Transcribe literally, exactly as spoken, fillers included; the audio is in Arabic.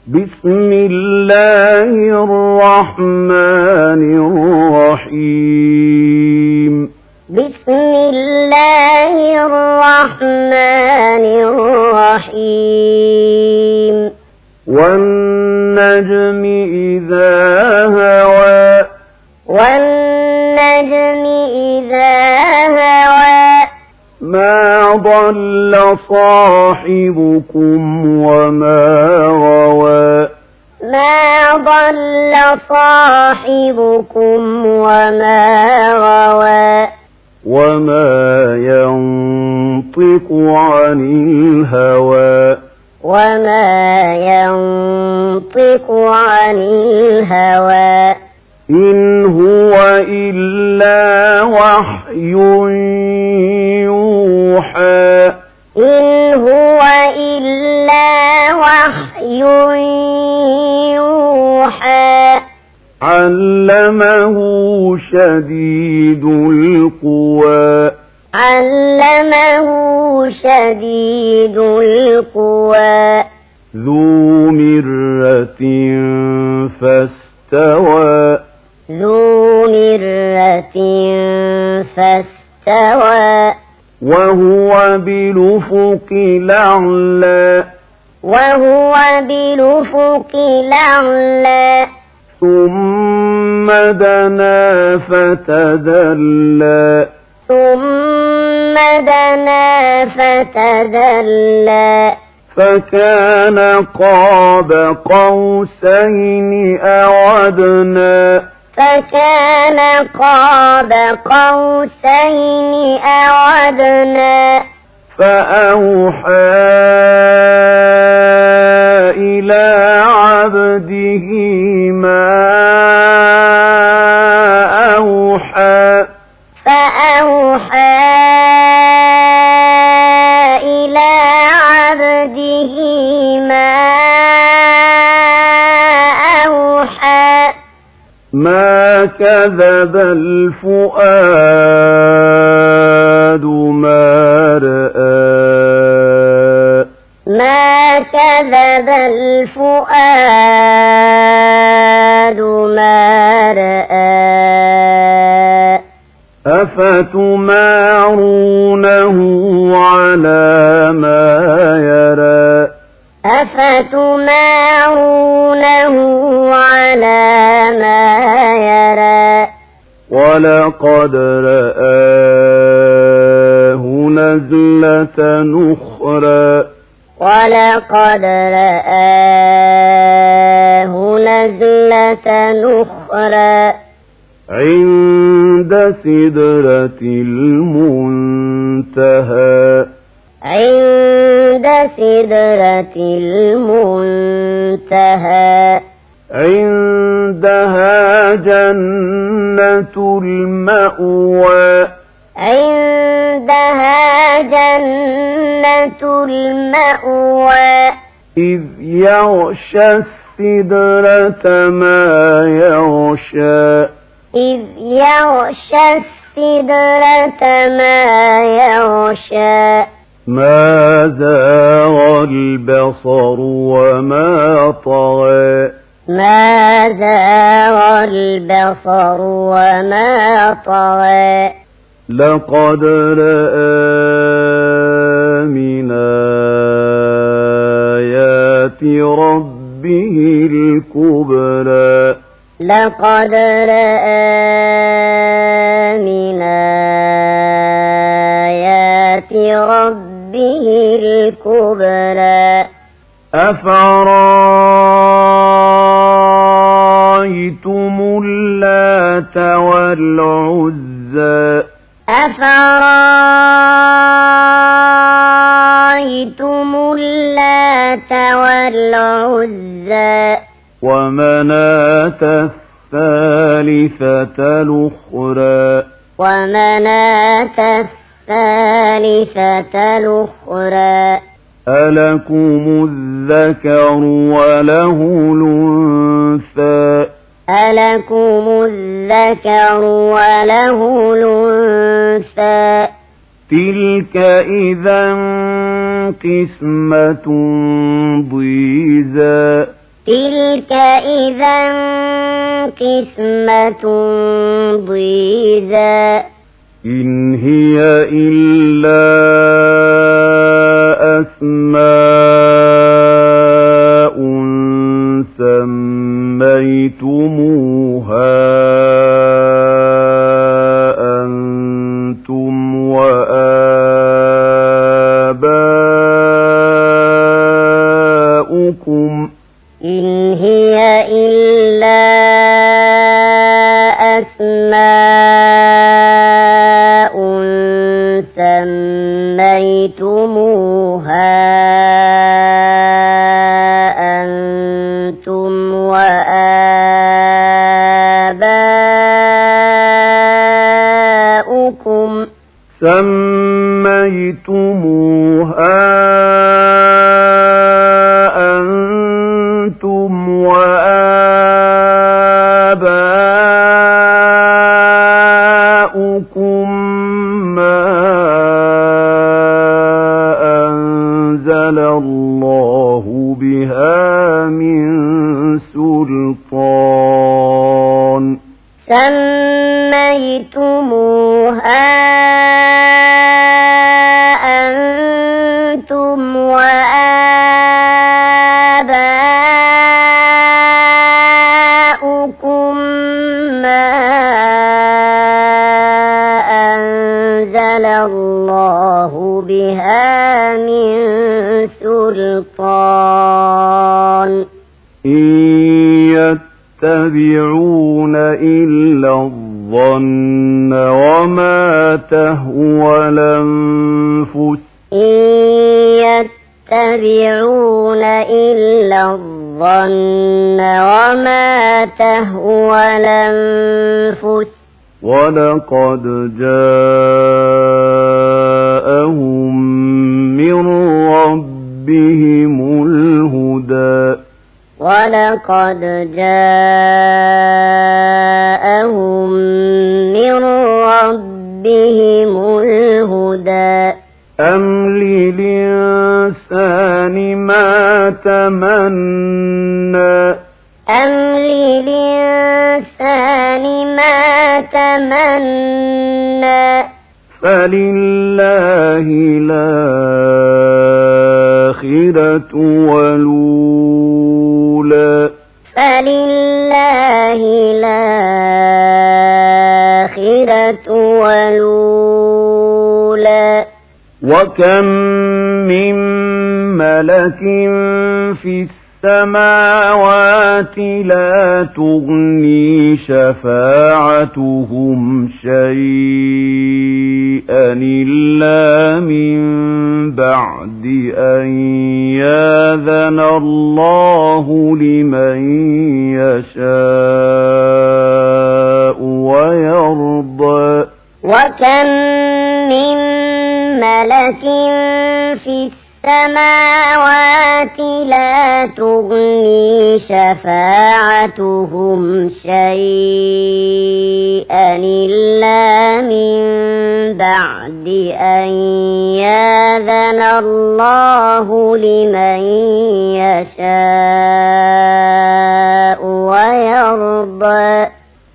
بسم الله الرحمن الرحيم بسم الله الرحمن الرحيم والنجم إذا هوى والنجم إذا هوى ما ضل صاحبكم وما غوى ما ضل صاحبكم وما غوى وما ينطق عن الهوى وما ينطق عن الهوى إن هو إلا وحي يوحى إن هو إلا وحي يوحى علمه شديد القوى علمه شديد القوى ذو مرة فاستوى ذو مرة فاستوى وهو بالأفق الأعلى وهو بالأفق الأعلى ثم دنا فتدلى ثم دنا فتدلى فكان قاب قوسين أو أدنى فكان قاب قوسين أو أدنى فأوحى إلى عبده ما أوحى فأوحى إلى عبده ما أوحى ما كذب الفؤاد ما رأى ما كذب الفؤاد ما رأى أفتمارونه على ما يرى أفتمارونه على ما يرى ولقد رآه نزلة أخرى ولقد رآه نزلة أخرى عند سدرة المنتهى عند سدرة المنتهى عندها جنة المأوى عندها جنة المأوى إذ يغشى السدرة ما يغشى إذ يغشى السدرة ما يغشى ما زاغ البصر وما طغى ما زاغ البصر وما طغى لقد رأى من آيات ربه الكبرى لقد رأى من آيات ربه الكبرى أفرأيتم اللات والعزى أفرأيتم اللات والعزى ومناة الثالثة الأخرى ومناة الثالثة الأخرى ألكم الذكر وله الأنثى ألكم الذكر وله الأنثى تلك إذا قسمة ضيزى تلك إذا قسمة ضيزى إن هي إلا أسماء سميتموها أنتم وآباؤكم إن هي إلا أسماء سميتموها أنتم وآباؤكم سميتموها أنتم وآباؤكم ما أنزل الله بها من سلطان سميتموها أنتم وآباؤكم ما أنزل الله بها من سلطان إن يتبعون إلا الظن وما تهوى الأنفس إن يتبعون إلا الظن وما تهوى الأنفس ولقد جاءهم من ربهم الهدى ولقد جاءهم من ربهم الهدى أم للإنسان ما تمنى أم للإنسان ما تمنى فلله الآخرة والأولى فلله الآخرة والأولى وكم من ملك في السماوات لا تغني شفاعتهم شيئا إلا من بعد أن يأذن الله لمن يشاء ويرضى وكم من ملك في السماوات لا تغني شفاعتهم شيئا إلا من بعد أن يأذن الله لمن يشاء ويرضى